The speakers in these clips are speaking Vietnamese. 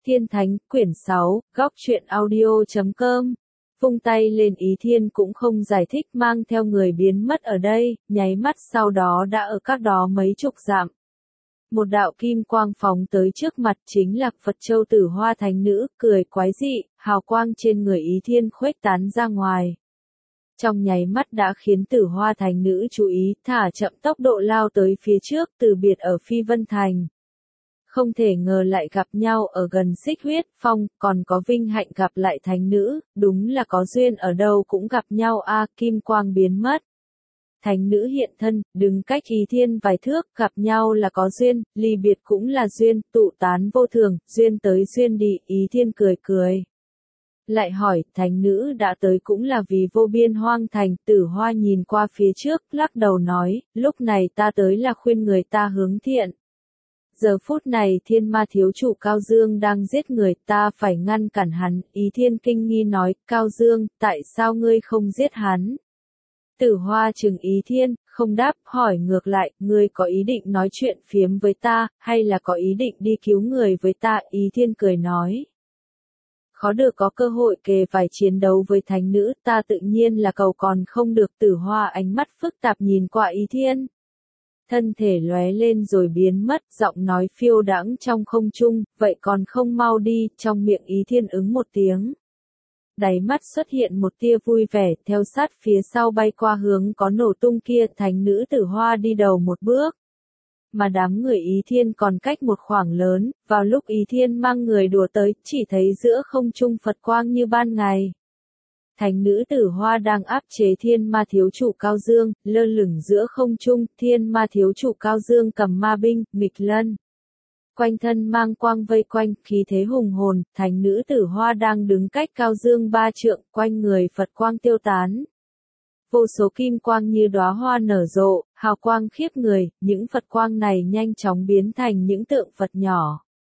Thiên Thánh, quyển 6, góc truyện audio.com. Vung tay lên Ý Thiên cũng không giải thích mang theo người biến mất ở đây, nháy mắt sau đó đã ở cách đó mấy chục dặm. Một đạo kim quang phóng tới trước mặt chính là Phật Châu Tử Hoa Thánh Nữ, cười quái dị, hào quang trên người Ý Thiên khuếch tán ra ngoài. Trong nháy mắt đã khiến Tử Hoa Thánh Nữ chú ý, thả chậm tốc độ lao tới phía trước, từ biệt ở Phi Vân Thành. Không thể ngờ lại gặp nhau ở gần Xích Huyết Phong, còn có vinh hạnh gặp lại Thánh Nữ, đúng là có duyên ở đâu cũng gặp nhau a. Kim quang biến mất. Thánh Nữ hiện thân, đứng cách Ý Thiên vài thước, gặp nhau là có duyên, ly biệt cũng là duyên, tụ tán vô thường, duyên tới duyên đi. Ý Thiên cười cười. Lại hỏi, Thánh Nữ đã tới cũng là vì vô biên hoang thành. Tử Hoa nhìn qua phía trước, lắc đầu nói, lúc này ta tới là khuyên người ta hướng thiện. Giờ phút này Thiên Ma thiếu chủ Cao Dương đang giết người, ta phải ngăn cản hắn. Ý Thiên kinh nghi nói, Cao Dương, tại sao ngươi không giết hắn? Tử Hoa trừng Ý Thiên, không đáp, hỏi ngược lại, ngươi có ý định nói chuyện phiếm với ta, hay là có ý định đi cứu người với ta? Ý Thiên cười nói. Khó được có cơ hội kề vai chiến đấu với Thánh Nữ, ta tự nhiên là cầu còn không được. Tử Hoa ánh mắt phức tạp nhìn qua Ý Thiên. Thân thể lóe lên rồi biến mất, giọng nói phiêu đãng trong không trung, vậy còn không mau đi. Trong miệng Ý Thiên ứng một tiếng. Đáy mắt xuất hiện một tia vui vẻ, theo sát phía sau bay qua hướng có nổ tung kia. Thánh Nữ Tử Hoa đi đầu một bước. Mà đám người Ý Thiên còn cách một khoảng lớn, vào lúc Ý Thiên mang người đùa tới, chỉ thấy giữa không trung Phật quang như ban ngày. Thánh Nữ Tử Hoa đang áp chế Thiên Ma thiếu chủ Cao Dương, lơ lửng giữa không trung. Thiên Ma thiếu chủ Cao Dương cầm ma binh, nghịch lân. Quanh thân mang quang vây quanh, khí thế hùng hồn. Thánh Nữ Tử Hoa đang đứng cách Cao Dương 3 trượng, quanh người Phật quang tiêu tán. Vô số kim quang như đóa hoa nở rộ, hào quang khiếp người, những Phật quang này nhanh chóng biến thành những tượng Phật nhỏ.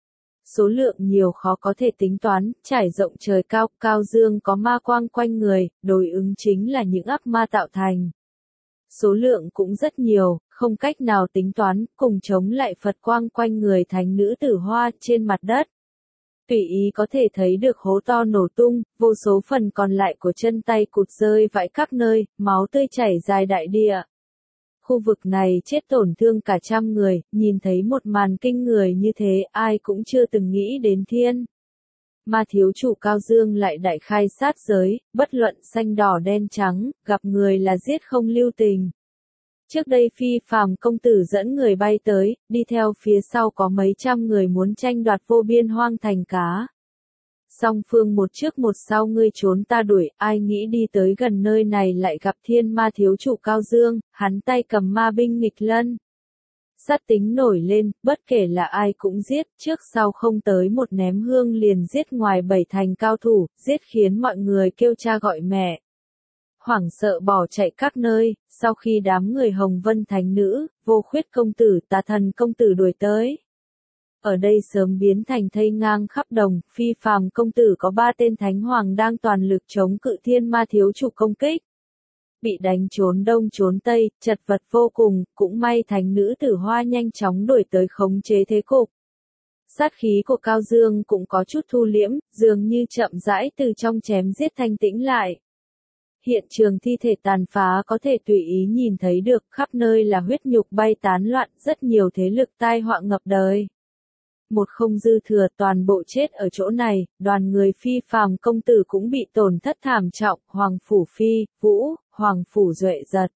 Số lượng nhiều khó có thể tính toán, trải rộng trời cao. Cao Dương có ma quang quanh người, đối ứng chính là những ác ma tạo thành. Số lượng cũng rất nhiều, không cách nào tính toán, cùng chống lại Phật quang quanh người Thánh Nữ Tử Hoa trên mặt đất. Tùy ý có thể thấy được hố to nổ tung, vô số phần còn lại của chân tay cụt rơi vãi khắp nơi, máu tươi chảy dài đại địa. Khu vực này chết tổn thương cả trăm người, nhìn thấy một màn kinh người như thế, ai cũng chưa từng nghĩ đến Thiên Ma thiếu chủ Cao Dương lại đại khai sát giới, bất luận xanh đỏ đen trắng, gặp người là giết không lưu tình. Trước đây Phi Phàm công tử dẫn người bay tới, đi theo phía sau có mấy trăm người muốn tranh đoạt vô biên hoang thành cá. Song phương một trước một sau ngươi trốn ta đuổi, ai nghĩ đi tới gần nơi này lại gặp Thiên Ma thiếu chủ Cao Dương, hắn tay cầm ma binh nghịch lân. Sát tính nổi lên, bất kể là ai cũng giết, trước sau không tới một ném hương liền giết ngoài 7 thành cao thủ, giết khiến mọi người kêu cha gọi mẹ. Hoảng sợ bỏ chạy các nơi, sau khi đám người Hồng Vân Thánh Nữ, Vô Khuyết công tử, Tà Thần công tử đuổi tới. Ở đây sớm biến thành thây ngang khắp đồng, Phi Phàm công tử có 3 tên thánh hoàng đang toàn lực chống cự Thiên Ma thiếu chủ công kích. Bị đánh trốn đông trốn tây, chật vật vô cùng, cũng may Thánh Nữ Tử Hoa nhanh chóng đuổi tới khống chế thế cục. Sát khí của Cao Dương cũng có chút thu liễm, dường như chậm rãi từ trong chém giết thanh tĩnh lại. Hiện trường thi thể tàn phá có thể tùy ý nhìn thấy được, khắp nơi là huyết nhục bay tán loạn, rất nhiều thế lực tai họa ngập đời. Một không dư thừa, toàn bộ chết ở chỗ này, đoàn người Phi Phàm công tử cũng bị tổn thất thảm trọng, Hoàng Phủ Phi, Vũ, Hoàng Phủ Duệ Giật.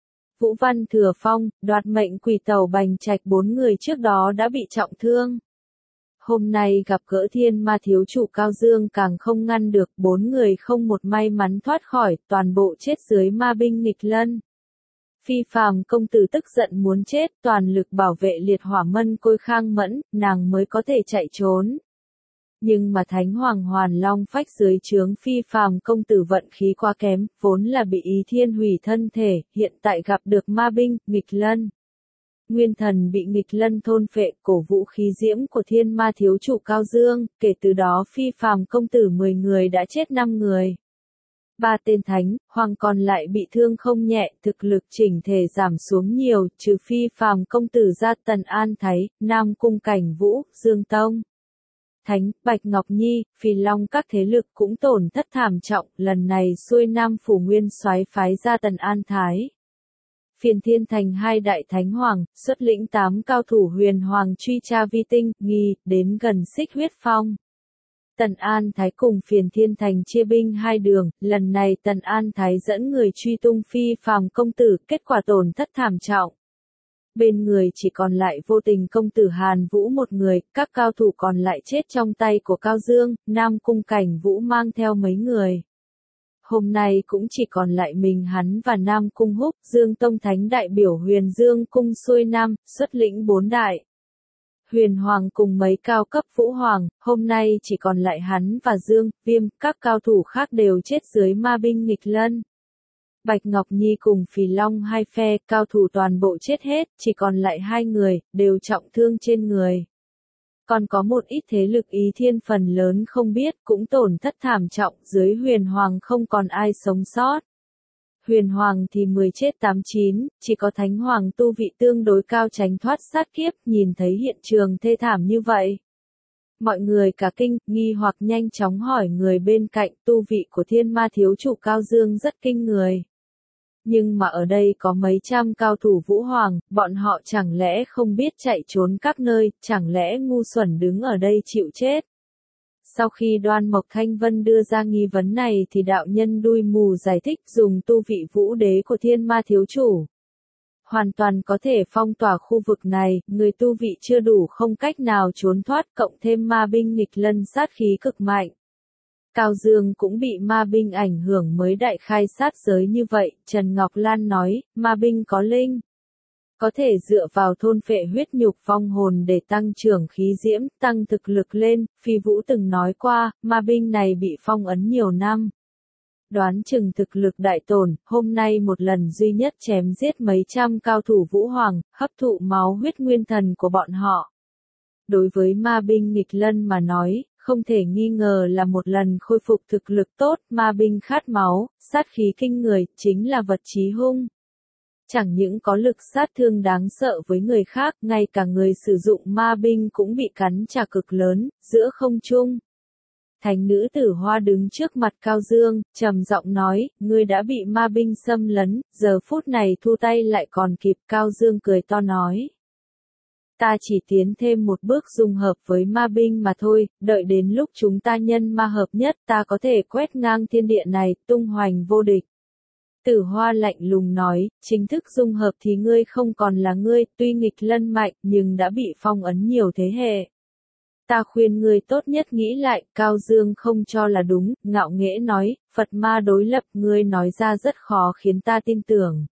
Vũ Văn Thừa Phong, đoạt mệnh quỷ tàu Bành Trạch 4 người trước đó đã bị trọng thương. Hôm nay gặp gỡ Thiên Ma thiếu chủ Cao Dương càng không ngăn được, 4 người không một may mắn thoát khỏi, toàn bộ chết dưới ma binh nghịch lân. Phi Phàm công tử tức giận muốn chết, toàn lực bảo vệ liệt hỏa mân côi Khang Mẫn, nàng mới có thể chạy trốn. Nhưng mà Thánh Hoàng Hoàn Long phách dưới trướng Phi Phàm công tử vận khí quá kém, vốn là bị Ý Thiên hủy thân thể, hiện tại gặp được ma binh, nghịch lân. Nguyên thần bị nghịch lân thôn phệ, cổ vũ khí diễm của Thiên Ma thiếu chủ Cao Dương, kể từ đó Phi Phàm công tử 10 người đã chết 5 người. 3 tên thánh, hoàng còn lại bị thương không nhẹ, thực lực chỉnh thể giảm xuống nhiều, trừ Phi Phàm công tử ra Tần An Thái, Nam Cung Cảnh Vũ, Dương Tông. Thánh, Bạch Ngọc Nhi, Phì Long các thế lực cũng tổn thất thảm trọng, lần này xuôi Nam Phủ Nguyên Soái phái ra Tần An Thái. Phiền Thiên Thành hai đại thánh hoàng, xuất lĩnh 8 cao thủ huyền hoàng truy tra vi tinh, nghi, đến gần Xích Huyết Phong. Tần An Thái cùng Phiền Thiên Thành chia binh hai đường, lần này Tần An Thái dẫn người truy tung phi phàm công tử, kết quả tổn thất thảm trọng. Bên người chỉ còn lại vô tình công tử Hàn Vũ một người, các cao thủ còn lại chết trong tay của Cao Dương, Nam Cung Cảnh Vũ mang theo mấy người. Hôm nay cũng chỉ còn lại mình hắn và Nam Cung Húc, Dương Tông Thánh đại biểu Huyền Dương Cung xuôi Nam, xuất lĩnh 4 đại. Huyền Hoàng cùng mấy cao cấp Vũ Hoàng, hôm nay chỉ còn lại hắn và Dương, Viêm, các cao thủ khác đều chết dưới ma binh nghịch lân. Bạch Ngọc Nhi cùng Phì Long hai phe, cao thủ toàn bộ chết hết, chỉ còn lại 2 người, đều trọng thương trên người. Còn có một ít thế lực Ý Thiên phần lớn không biết, cũng tổn thất thảm trọng, dưới Huyền Hoàng không còn ai sống sót. Huyền Hoàng thì 10 chết 8 9, chỉ có Thánh Hoàng tu vị tương đối cao tránh thoát sát kiếp, nhìn thấy hiện trường thê thảm như vậy. Mọi người cả kinh, nghi hoặc nhanh chóng hỏi người bên cạnh, tu vị của Thiên Ma thiếu chủ Cao Dương rất kinh người. Nhưng mà ở đây có mấy trăm cao thủ Vũ Hoàng, bọn họ chẳng lẽ không biết chạy trốn các nơi, chẳng lẽ ngu xuẩn đứng ở đây chịu chết. Sau khi Đoan Mộc Thanh Vân đưa ra nghi vấn này thì đạo nhân đuôi mù giải thích dùng tu vị vũ đế của Thiên Ma thiếu chủ. Hoàn toàn có thể phong tỏa khu vực này, người tu vị chưa đủ không cách nào trốn thoát, cộng thêm ma binh nghịch lân sát khí cực mạnh. Cao Dương cũng bị ma binh ảnh hưởng mới đại khai sát giới như vậy, Trần Ngọc Lan nói, ma binh có linh. Có thể dựa vào thôn phệ huyết nhục vong hồn để tăng trưởng khí diễm, tăng thực lực lên, Phi Vũ từng nói qua, ma binh này bị phong ấn nhiều năm. Đoán chừng thực lực đại tổn, hôm nay một lần duy nhất chém giết mấy trăm cao thủ Vũ Hoàng, hấp thụ máu huyết nguyên thần của bọn họ. Đối với ma binh nghịch lân mà nói, không thể nghi ngờ là một lần khôi phục thực lực tốt, ma binh khát máu, sát khí kinh người, chính là vật chí hung. Chẳng những có lực sát thương đáng sợ với người khác, ngay cả người sử dụng ma binh cũng bị cắn trả cực lớn, giữa không trung. Thánh nữ Tử Hoa đứng trước mặt Cao Dương, trầm giọng nói, ngươi đã bị ma binh xâm lấn, giờ phút này thu tay lại còn kịp. Cao Dương cười to nói. Ta chỉ tiến thêm một bước dung hợp với ma binh mà thôi, đợi đến lúc chúng ta nhân ma hợp nhất ta có thể quét ngang thiên địa này, tung hoành vô địch. Tử Hoa lạnh lùng nói, chính thức dung hợp thì ngươi không còn là ngươi, tuy nghịch lân mạnh nhưng đã bị phong ấn nhiều thế hệ. Ta khuyên ngươi tốt nhất nghĩ lại, Cao Dương không cho là đúng, ngạo nghễ nói, Phật ma đối lập ngươi nói ra rất khó khiến ta tin tưởng.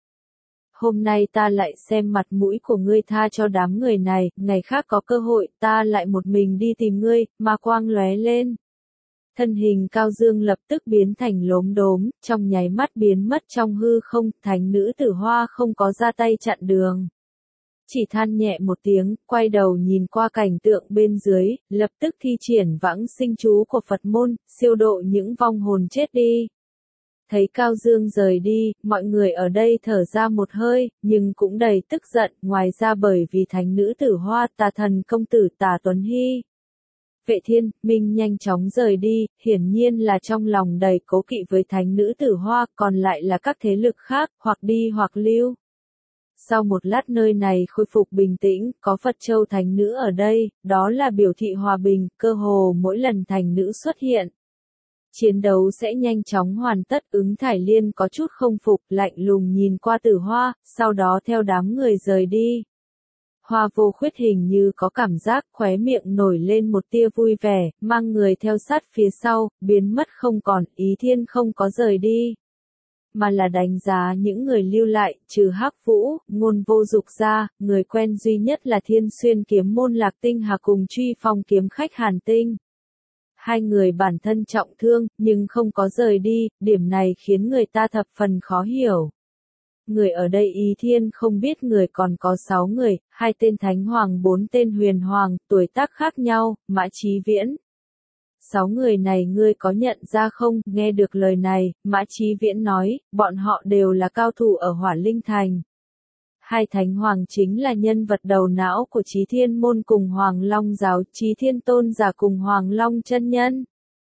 Hôm nay ta lại xem mặt mũi của ngươi tha cho đám người này, ngày khác có cơ hội ta lại một mình đi tìm ngươi, ma quang lóe lên. Thân hình Cao Dương lập tức biến thành lốm đốm, trong nháy mắt biến mất trong hư không, thánh nữ Tử Hoa không có ra tay chặn đường. Chỉ than nhẹ một tiếng, quay đầu nhìn qua cảnh tượng bên dưới, lập tức thi triển vãng sinh chú của Phật môn, siêu độ những vong hồn chết đi. Thấy Cao Dương rời đi, mọi người ở đây thở ra một hơi, nhưng cũng đầy tức giận, ngoài ra bởi vì thánh nữ Tử Hoa, Tà thần công tử Tà Tuấn Hy. Vệ Thiên, Minh nhanh chóng rời đi, hiển nhiên là trong lòng đầy cố kỵ với thánh nữ Tử Hoa, còn lại là các thế lực khác, hoặc đi hoặc lưu. Sau một lát nơi này khôi phục bình tĩnh, có Phật Châu Thánh Nữ ở đây, đó là biểu thị hòa bình, cơ hồ mỗi lần Thánh Nữ xuất hiện. Chiến đấu sẽ nhanh chóng hoàn tất. Ứng Thải Liên có chút không phục, lạnh lùng nhìn qua Tử Hoa, sau đó theo đám người rời đi. Hoa Vô Khuyết hình như có cảm giác, khóe miệng nổi lên một tia vui vẻ, mang người theo sát phía sau, biến mất không còn. Ý Thiên không có rời đi, mà là đánh giá những người lưu lại, trừ Hắc Vũ, Ngôn Vô Dục ra, người quen duy nhất là Thiên Xuyên kiếm môn Lạc Tinh Hà cùng Truy Phong kiếm khách Hàn Tinh. Hai người bản thân trọng thương, nhưng không có rời đi, điểm này khiến người ta thập phần khó hiểu. Người ở đây Ý Thiên không biết người còn có 6 người, 2 tên Thánh Hoàng 4 tên Huyền Hoàng, tuổi tác khác nhau, Mã Chí Viễn. 6 người này ngươi có nhận ra không? Nghe được lời này, Mã Chí Viễn nói, bọn họ đều là cao thủ ở Hỏa Linh Thành. hai thánh hoàng chính là nhân vật đầu não của Chí Thiên môn cùng Hoàng Long giáo, Chí Thiên tôn giả cùng Hoàng Long chân nhân.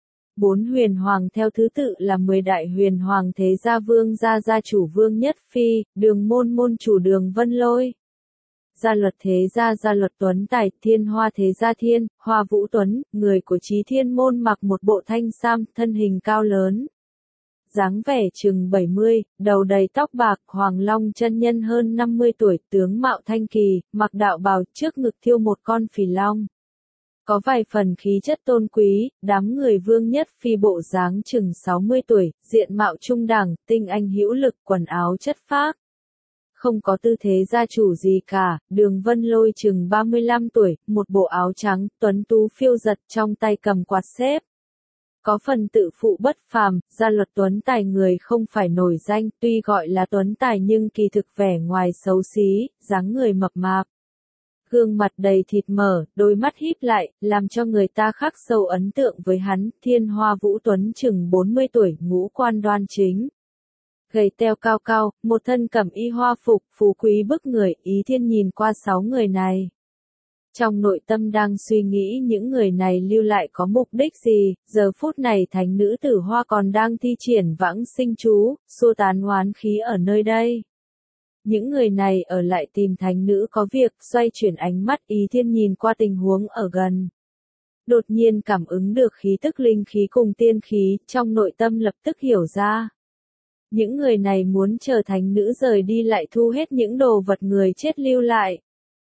4 huyền hoàng theo thứ tự là 10 đại huyền hoàng thế gia vương gia chủ Vương Nhất Phi, Đường môn môn chủ Đường Vân Lôi. Gia luật thế gia luật Tuấn Tài, Thiên Hoa thế gia Thiên, Hoa Vũ Tuấn, người của Chí Thiên môn mặc một bộ thanh sam, thân hình cao lớn. Dáng vẻ chừng 70, đầu đầy tóc bạc, Hoàng Long chân nhân hơn 50 tuổi, tướng mạo thanh kỳ, mặc đạo bào, trước ngực thiêu một con phỉ long. Có vài phần khí chất tôn quý, đám người Vương Nhất Phi bộ dáng chừng 60 tuổi, diện mạo trung đẳng, tinh anh hữu lực, quần áo chất phác. Không có tư thế gia chủ gì cả, Đường Vân Lôi chừng 35 tuổi, một bộ áo trắng, tuấn tú phiêu giật, trong tay cầm quạt xếp. Có phần tự phụ bất phàm, gia luật Tuấn Tài người không phải nổi danh, tuy gọi là Tuấn Tài nhưng kỳ thực vẻ ngoài xấu xí, dáng người mập mạp. Gương mặt đầy thịt mỡ, đôi mắt híp lại, làm cho người ta khắc sâu ấn tượng với hắn. Thiên Hoa Vũ Tuấn chừng 40 tuổi, ngũ quan đoan chính. Gầy teo cao cao, một thân cẩm y hoa phục, phú quý bức người. Ý Thiên nhìn qua 6 người này. Trong nội tâm đang suy nghĩ những người này lưu lại có mục đích gì, giờ phút này thánh nữ Tử Hoa còn đang thi triển vãng sinh chú, xua tán oán khí ở nơi đây. Những người này ở lại tìm thánh nữ có việc, xoay chuyển ánh mắt. Ý Thiên nhìn qua tình huống ở gần. Đột nhiên cảm ứng được khí tức linh khí cùng tiên khí, trong nội tâm lập tức hiểu ra. Những người này muốn chờ thánh nữ rời đi lại thu hết những đồ vật người chết lưu lại.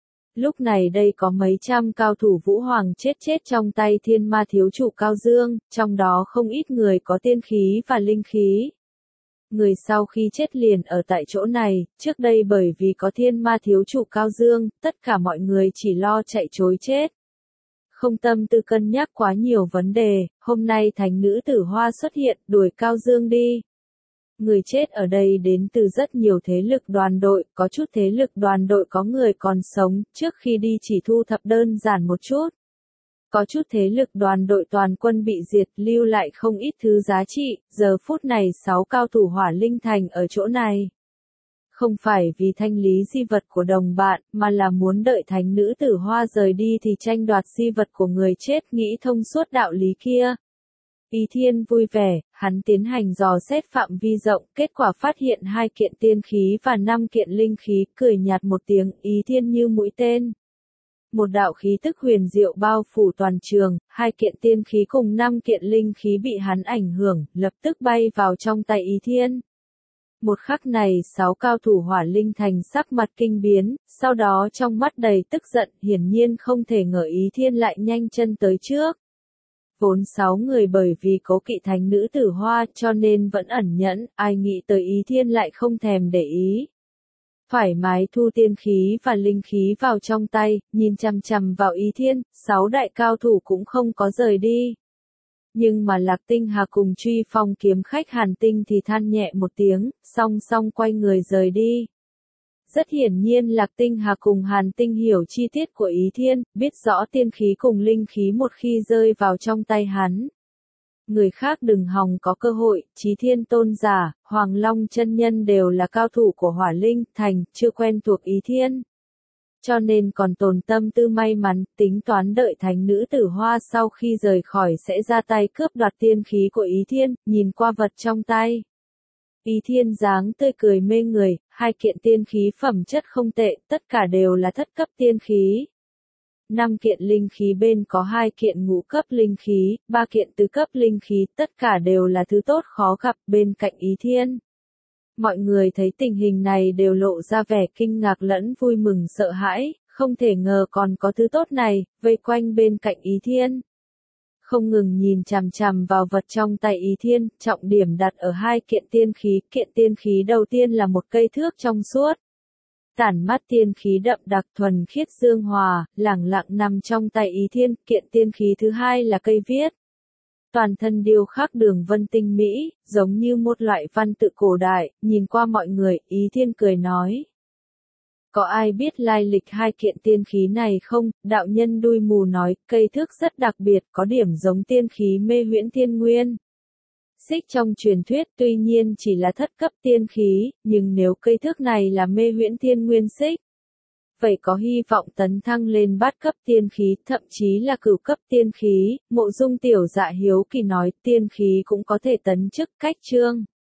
Lúc này đây có mấy trăm cao thủ Vũ Hoàng chết trong tay Thiên Ma thiếu chủ Cao Dương, trong đó không ít người có tiên khí và linh khí. Người sau khi chết liền ở tại chỗ này, trước đây bởi vì có Thiên Ma thiếu chủ Cao Dương, tất cả mọi người chỉ lo chạy trối chết. Không tâm tư cân nhắc quá nhiều vấn đề, hôm nay thánh nữ Tử Hoa xuất hiện, đuổi Cao Dương đi. Người chết ở đây đến từ rất nhiều thế lực đoàn đội, có chút thế lực đoàn đội có người còn sống, trước khi đi chỉ thu thập đơn giản một chút. Có chút thế lực đoàn đội toàn quân bị diệt, lưu lại không ít thứ giá trị, giờ phút này 6 cao thủ Hỏa Linh Thành ở chỗ này. Không phải vì thanh lý di vật của đồng bạn, mà là muốn đợi thánh nữ Tử Hoa rời đi thì tranh đoạt di vật của người chết, nghĩ thông suốt đạo lý kia. Ý Thiên vui vẻ, hắn tiến hành dò xét phạm vi rộng, kết quả phát hiện 2 kiện tiên khí và 5 kiện linh khí, cười nhạt một tiếng. Ý Thiên như mũi tên. Một đạo khí tức huyền diệu bao phủ toàn trường, 2 kiện tiên khí cùng 5 kiện linh khí bị hắn ảnh hưởng, lập tức bay vào trong tay Ý Thiên. Một khắc này 6 cao thủ Hỏa Linh Thành sắc mặt kinh biến, sau đó trong mắt đầy tức giận, hiển nhiên không thể ngờ Ý Thiên lại nhanh chân tới trước. Vốn 6 người bởi vì cố kỵ thánh nữ Tử Hoa cho nên vẫn ẩn nhẫn, ai nghĩ tới Ý Thiên lại không thèm để ý. Thoải mái thu tiên khí và linh khí vào trong tay, nhìn chằm chằm vào Ý Thiên, 6 đại cao thủ cũng không có rời đi. Nhưng mà Lạc Tinh Hà cùng Truy Phong kiếm khách Hàn Tinh thì than nhẹ một tiếng, song song quay người rời đi. Rất hiển nhiên Lạc Tinh Hà cùng Hàn Tinh hiểu chi tiết của Ý Thiên, biết rõ tiên khí cùng linh khí một khi rơi vào trong tay hắn. Người khác đừng hòng có cơ hội, Chí Thiên tôn giả, Hoàng Long chân nhân đều là cao thủ của Hỏa Linh Thành, chưa quen thuộc Ý Thiên. Cho nên còn tồn tâm tư may mắn, tính toán đợi thánh nữ Tử Hoa sau khi rời khỏi sẽ ra tay cướp đoạt tiên khí của Ý Thiên, nhìn qua vật trong tay. Ý Thiên dáng tươi cười mê người, 2 kiện tiên khí phẩm chất không tệ, tất cả đều là thất cấp tiên khí. 5 kiện linh khí bên có 2 kiện ngũ cấp linh khí, 3 kiện tứ cấp linh khí, tất cả đều là thứ tốt khó gặp bên cạnh Ý Thiên. Mọi người thấy tình hình này đều lộ ra vẻ kinh ngạc lẫn vui mừng sợ hãi, không thể ngờ còn có thứ tốt này, vây quanh bên cạnh Ý Thiên. Không ngừng nhìn chằm chằm vào vật trong tay Ý Thiên, trọng điểm đặt ở 2 kiện tiên khí đầu tiên là một cây thước trong suốt. Tản mắt tiên khí đậm đặc thuần khiết dương hòa, lẳng lặng nằm trong tay Ý Thiên, kiện tiên khí thứ hai là cây viết. Toàn thân điêu khắc đường vân tinh mỹ, giống như một loại văn tự cổ đại, nhìn qua mọi người, Ý Thiên cười nói. Có ai biết lai lịch 2 kiện tiên khí này không? Đạo nhân đuôi mù nói, cây thước rất đặc biệt, có điểm giống tiên khí mê huyễn thiên nguyên. xích trong truyền thuyết tuy nhiên chỉ là thất cấp tiên khí, nhưng nếu cây thước này là mê huyễn thiên nguyên xích, vậy có hy vọng tấn thăng lên bát cấp tiên khí, thậm chí là cửu cấp tiên khí. Mộ Dung Tiểu Dạ hiếu kỳ nói, tiên khí cũng có thể tấn chức cách chương.